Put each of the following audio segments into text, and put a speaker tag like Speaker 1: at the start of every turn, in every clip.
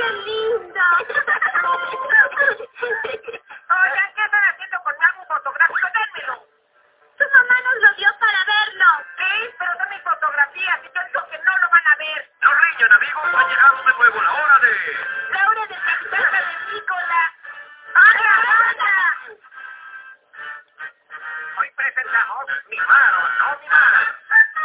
Speaker 1: ¡Qué lindo!
Speaker 2: Oigan, ¿qué están haciendo con mi álbum fotográfico? Dénmelo.
Speaker 1: Su mamá nos lo dio para verlo.
Speaker 2: Sí, pero son mis fotografías y yo digo que no lo van a ver.
Speaker 3: No riñan, amigos, ha llegado de nuevo la hora de...
Speaker 1: La hora del capitán Cavernícola.
Speaker 2: ¡Hola! Hoy presentamos Mimaron, no Mimaron.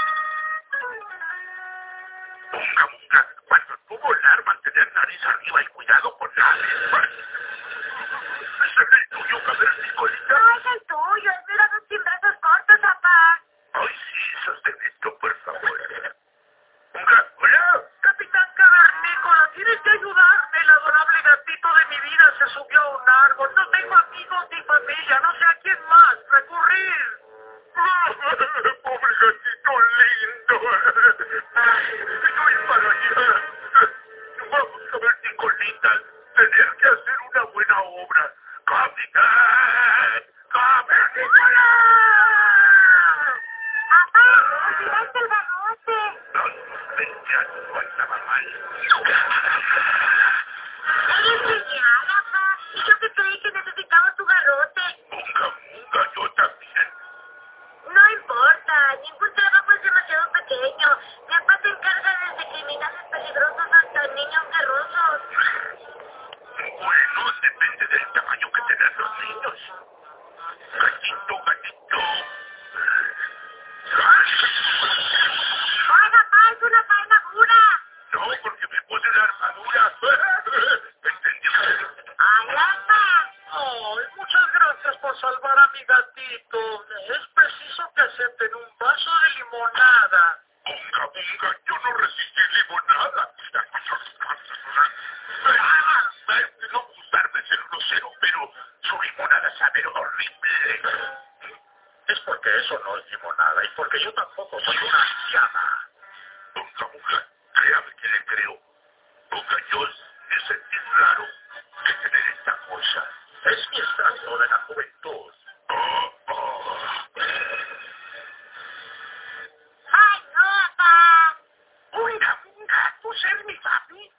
Speaker 3: Munga, munga, cuando tú volar, mantener nariz arriba y cuidado con Alex. ¿Ese es el tuyo, cavernícolita?
Speaker 1: No es el tuyo, es de los sin brazos cortos, papá.
Speaker 3: Ay, sí, sostén esto, por favor. Munga, hola.
Speaker 2: Capitán Cavernícola, tienes que ayudarme. El adorable gatito de mi vida se subió a un árbol. No tengo amigos ni familia, no sé a quién más recurrir.
Speaker 3: Pobre gatito lindo. Estoy para allá. Vamos a ver, Nicolita, tener que hacer una buena obra. ¡Capitán! ¡Cavernícola!
Speaker 1: Papá, olvidaste el garrote.
Speaker 3: Ya no estaba mal.
Speaker 1: Eres genial, papá. Y yo que creí que necesitaba tu garrote.
Speaker 3: Munga, munga, yo también.
Speaker 1: No importa, ningún trabajo es demasiado pequeño. Mi papá se encarga desde criminales peligrosos hasta niños guerrosos.
Speaker 3: Bueno, depende del tamaño que tengan los niños. Gatito, gatito.
Speaker 1: ¡Ay, papá, es una armadura!
Speaker 3: No, porque me puse la armadura. ¿Entendió?
Speaker 1: ¡Ay, papá!
Speaker 2: Ay, muchas gracias por salvar a mi gatito. Es preciso que acepten un vaso de limonada.
Speaker 3: Bunga, bunga, yo no resistí limonada. No gustarme ser grosero, pero su limonada sabe horrible.
Speaker 2: Es porque eso no es limonada y porque yo tampoco soy una anciana.
Speaker 3: Bunga, bunga, créame que le creo. Bunga, yo he sentido raro que tener esta cosa.
Speaker 2: Es mi extracto de la juventud.
Speaker 1: ¡Ay, no, papá!
Speaker 3: Bunga, bunga, ¿tú eres mi papi?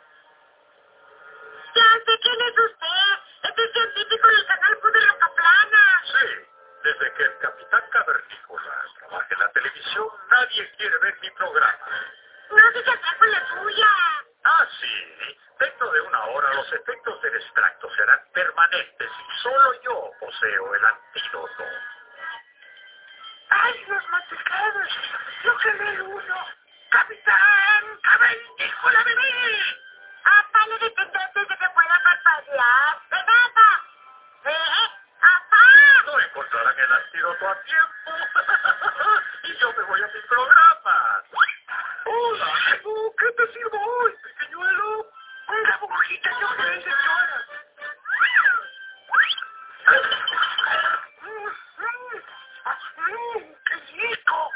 Speaker 1: Ya sé quién es usted. Este es científico del canal Q de Rocaplana.
Speaker 2: Sí, desde que el capitán Cavernícola trabaja en la televisión, nadie quiere ver mi programa.
Speaker 1: No se casar con la tuya.
Speaker 2: Ah, sí. Dentro de una hora los efectos del extracto serán permanentes y solo yo poseo el antídoto.
Speaker 3: ¡Ay, los mantecados! ¡Yo quemé uno! ¡Capitán Cavernícola, bebé!
Speaker 1: Papá, le detendré antes de que pueda parpadear. ¡Ven, papá! ¡Papá!
Speaker 2: No encontrarán el antídoto a tiempo. Y yo me voy a mi programa.
Speaker 3: ¡Hola, amigo! ¿Qué te sirvo hoy, pequeñuelo? Una burbujita yo creo, señora. ¡Qué rico!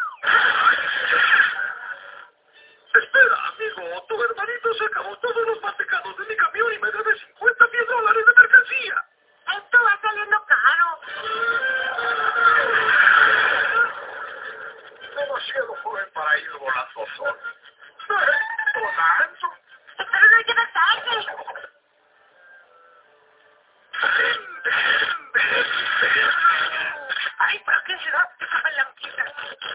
Speaker 2: Espera, amigo. Tu hermanito se acabó todos los mantecados de mi camión y me debe $50 de mercancía.
Speaker 1: Esto va saliendo caro.
Speaker 2: Demasiado joven para ir volando solo.
Speaker 3: ¿Volando?
Speaker 1: Espero no lleve tarde.
Speaker 3: ¡Ay, ¿para qué será esa palanquita?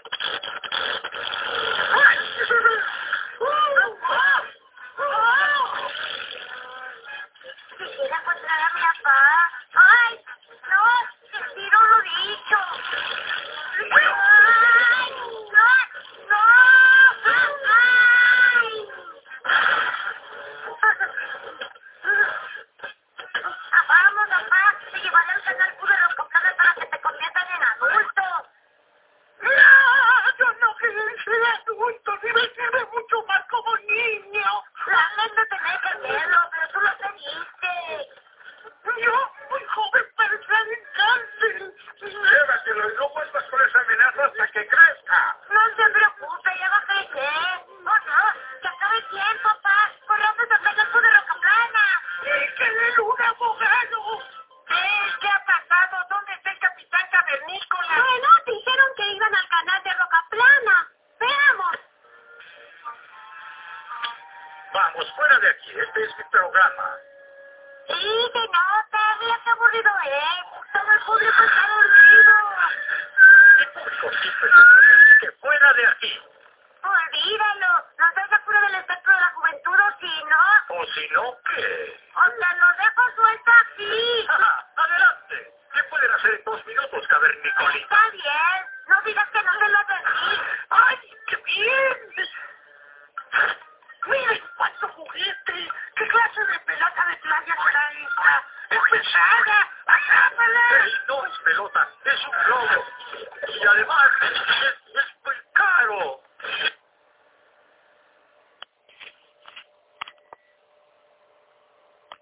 Speaker 1: Quisiera encontrar a mi papá. ¡Ay! ¡No! ¡Retiro lo dicho! ¡Ay! ¡No! ¡No! ¡Ay! Vamos, papá. Te llevaré al canal Q de Rocaplana para que te conviertan en adulto.
Speaker 3: ¡No! Yo no quiero ser adulto, ni vestirme mucho más como niño.
Speaker 1: Lamento tener que hacerlo, pero tú lo pediste.
Speaker 3: Yo, muy joven para entrar en cárcel.
Speaker 2: Llévatelo y no vuelvas con esa amenaza hasta que crezca.
Speaker 1: No se preocupe, ya va a crecer. Oh, no, que acabe bien, papá. Corramos a pegar Q de Rocaplana.
Speaker 3: ¡Y que de un abogado!
Speaker 1: ¿Qué ha pasado? ¿Dónde está el capitán Cavernícola? Bueno, dijeron que iban al canal de Rocaplana. Veamos.
Speaker 2: Vamos, fuera de aquí. Este es mi programa.
Speaker 1: Sí, se nota. Mira qué aburrido es. Todo el público está dormido.
Speaker 2: El público siempre así que fuera de aquí.
Speaker 1: Olvídalo. ¿No estás seguro del espectro de la juventud o si no?
Speaker 2: ¿O si no, qué?
Speaker 1: O te lo dejo suelta aquí.
Speaker 2: ¡Adelante! ¿Qué pueden hacer en 2 minutos, cavernicolita?
Speaker 1: Está bien. No digas que no te lo advertí.
Speaker 2: ¡Ay, qué bien! ¡Miren cuánto juguete! ¿Qué clase de pelota de playa será esta? ¡Es pesada! ¡Agárrala! ¡Ey, no es pelota! ¡Es un globo!